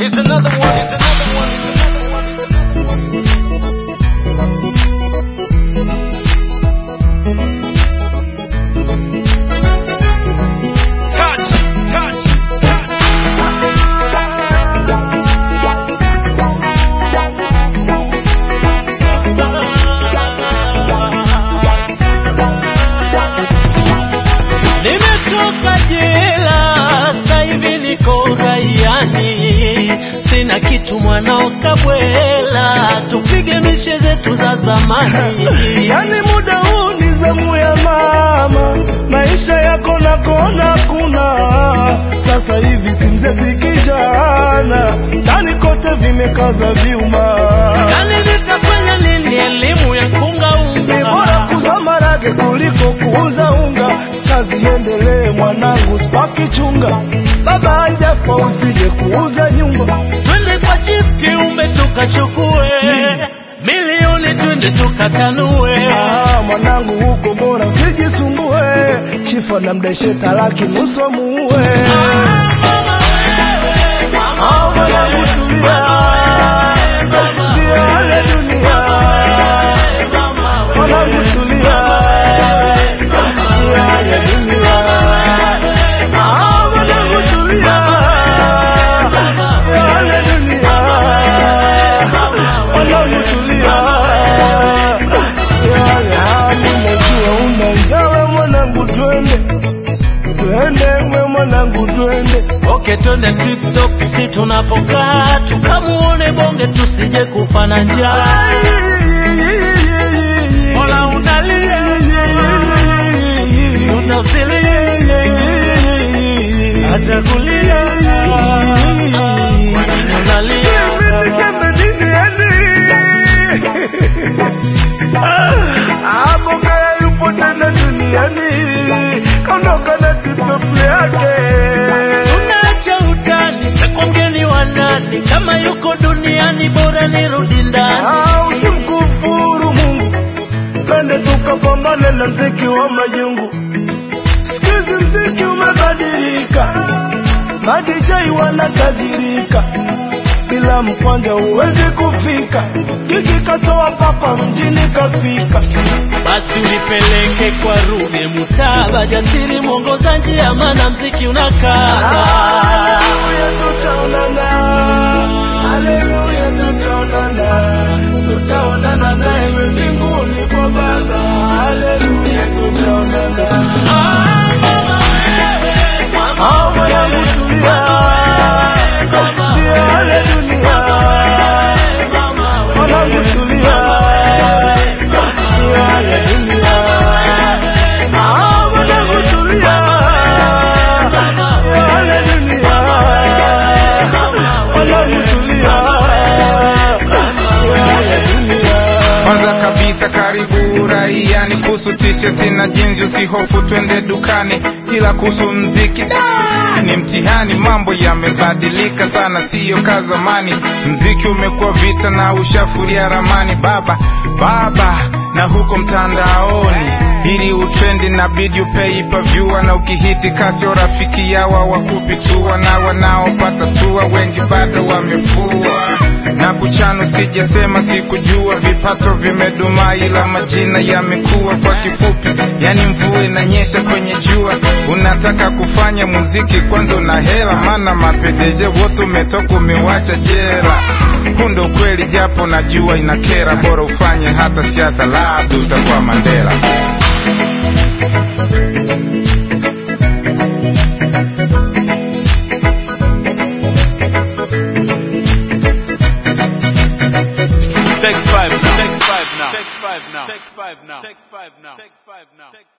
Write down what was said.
Sina kitu mwanao kabwela, tupige mishe zetu za zamani. Yani muda huu ni zamu ya mama, maisha yako na kona kuna. Sasa hivi si mzee si kijana, ndani kote vimekaza vyuma. Yani nitafanya nini elimu ya kunga unga? Ni bora kuuza marage kuliko kuuza unga. Kazi endelee mwanangu, spaki chunga. Baba anjafa usije kuuza nyumba. Twende kwa chief kiumbe tukachukue milioni, twende tukatanue. Mwanangu huko bora usijisumbue, chifa na mdeshe talaki nusu muue. Mwanangu tulia, ndio hali dunia. Mwanangu tulia, ndio hali dunia. Mwanangu tulia, ndio hali dunia. Mwanangu tulia, ndio hali. Najua una njaa we mwanangu, twende we mwanangu twende. Okay, twende TikTok si tunapokaa, tukamuone bonge tusije kufa na njaa. Mola unalia, unasilia, acha kulia. Unalia, niseme nini yani? Bongea yupo tena duniani, kaondoka na TikTok yake. tunaacha utani, takwa mgeni wa nani? Kama yuko duniani bora nirudi ndani. Usimkufuru Mungu, twende tukapambane na mziki wa majungu. Sikizi mziki umebadilika, madijai wanatajirika, bila mkwanja huwezi kufika. Kiki katoa papa mjini kafika. Basi unipeleke kwa Ruge Mutaba, jasiri mwongoza njia, maana mziki unakaa. Haleluya tutaonana, haleluya tutaonana, tutaonana naye mbinguni kwa Baba. Haleluya tutaonana. Mwanangu tulia, ndio hali dunia. Mwanangu tulia, ndio hali dunia. Mwanangu tulia, ndio hali dunia. Mwanangu tulia, ndio hali dunia. Kwanza kabisa karibu uraiani, kuhusu t-shirt na jeans usihofu, twende dukani. Ila kuhusu mziki ni mtihani, mambo yamebadilika sana, siyo ka zamani. Mziki umekuwa vita na ushafuria ramani baba na huko mtandaoni. Ili utrendi na bidi upei paviewer, na ukihiti kasi o rafiki yawa wakupitua, na wanaopata tua wengi bado wamefua. Na kuchano sijasema sikujua, vipato vimeduma ila majina yamekuwa. Kwa kifupi yani mvua inanyesha kwenye jua. Unataka kufanya muziki kwanza una hela, maana mapedeje wote umetoka umewacha jera. Hundo kweli japo najua inakera, bora ufanye hata siasa, labda utakuwa Mandela. Take five now. Take five now. Take five now. Take five now. Take five now.